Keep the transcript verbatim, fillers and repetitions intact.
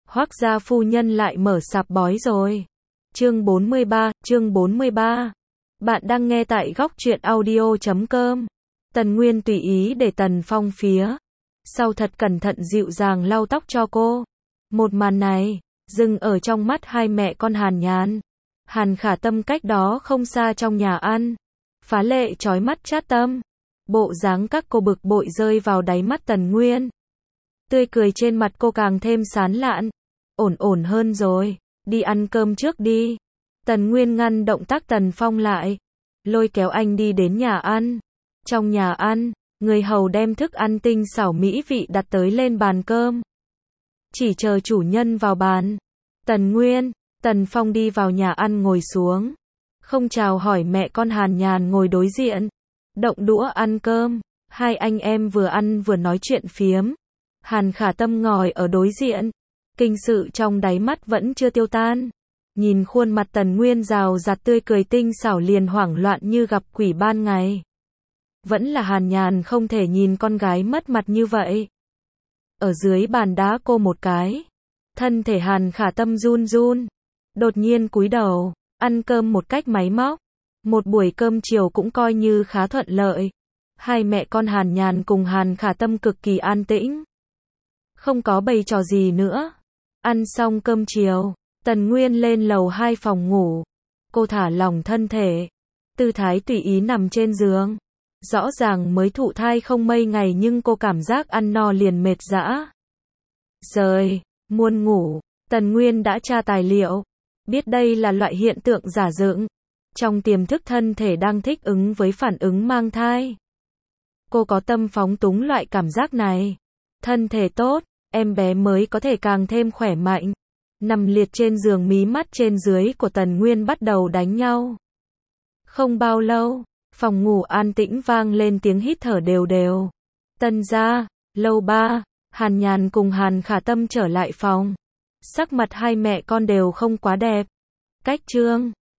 Hoác gia phu nhân lại mở sạp bói rồi. Chương bốn mươi ba, chương bốn mươi ba. Bạn đang nghe tại góc truyện audio chấm com. Tần Nguyên tùy ý để Tần Phong phía sau thật cẩn thận dịu dàng lau tóc cho cô. Một màn này, dừng ở trong mắt hai mẹ con Hàn Nhàn. Hàn Khả Tâm cách đó không xa trong nhà ăn. Phá lệ chói mắt chát tâm. Bộ dáng các cô bực bội rơi vào đáy mắt Tần Nguyên. Tươi cười trên mặt cô càng thêm sán lạn. Ổn ổn hơn rồi, đi ăn cơm trước đi. Tần Nguyên ngăn động tác Tần Phong lại. Lôi kéo anh đi đến nhà ăn. Trong nhà ăn, người hầu đem thức ăn tinh xảo mỹ vị đặt tới lên bàn cơm. Chỉ chờ chủ nhân vào bàn. Tần Nguyên, Tần Phong đi vào nhà ăn ngồi xuống. Không chào hỏi mẹ con Hàn Nhàn ngồi đối diện. Động đũa ăn cơm. Hai anh em vừa ăn vừa nói chuyện phiếm. Hàn Khả Tâm ngồi ở đối diện. Kinh sự trong đáy mắt vẫn chưa tiêu tan. Nhìn khuôn mặt Tần Nguyên rào rạt tươi cười tinh xảo liền hoảng loạn như gặp quỷ ban ngày. Vẫn là Hàn Nhàn không thể nhìn con gái mất mặt như vậy. Ở dưới bàn đá cô một cái. Thân thể Hàn Khả Tâm run run. Đột nhiên cúi đầu, ăn cơm một cách máy móc. Một buổi cơm chiều cũng coi như khá thuận lợi. Hai mẹ con Hàn Nhàn cùng Hàn Khả Tâm cực kỳ an tĩnh. Không có bày trò gì nữa. Ăn xong cơm chiều, Tần Nguyên lên lầu hai phòng ngủ. Cô thả lỏng thân thể. Tư thái tùy ý nằm trên giường. Rõ ràng mới thụ thai không mấy ngày nhưng cô cảm giác ăn no liền mệt dã. Rời, muôn ngủ. Tần Nguyên đã tra tài liệu. Biết đây là loại hiện tượng giả dựng. Trong tiềm thức thân thể đang thích ứng với phản ứng mang thai. Cô có tâm phóng túng loại cảm giác này. Thân thể tốt, em bé mới có thể càng thêm khỏe mạnh. Nằm liệt trên giường mí mắt trên dưới của Tần Nguyên bắt đầu đánh nhau. Không bao lâu, phòng ngủ an tĩnh vang lên tiếng hít thở đều đều. Tần gia, lầu ba, Hàn Nhàn cùng Hàn Khả Tâm trở lại phòng. Sắc mặt hai mẹ con đều không quá đẹp. Cách trương,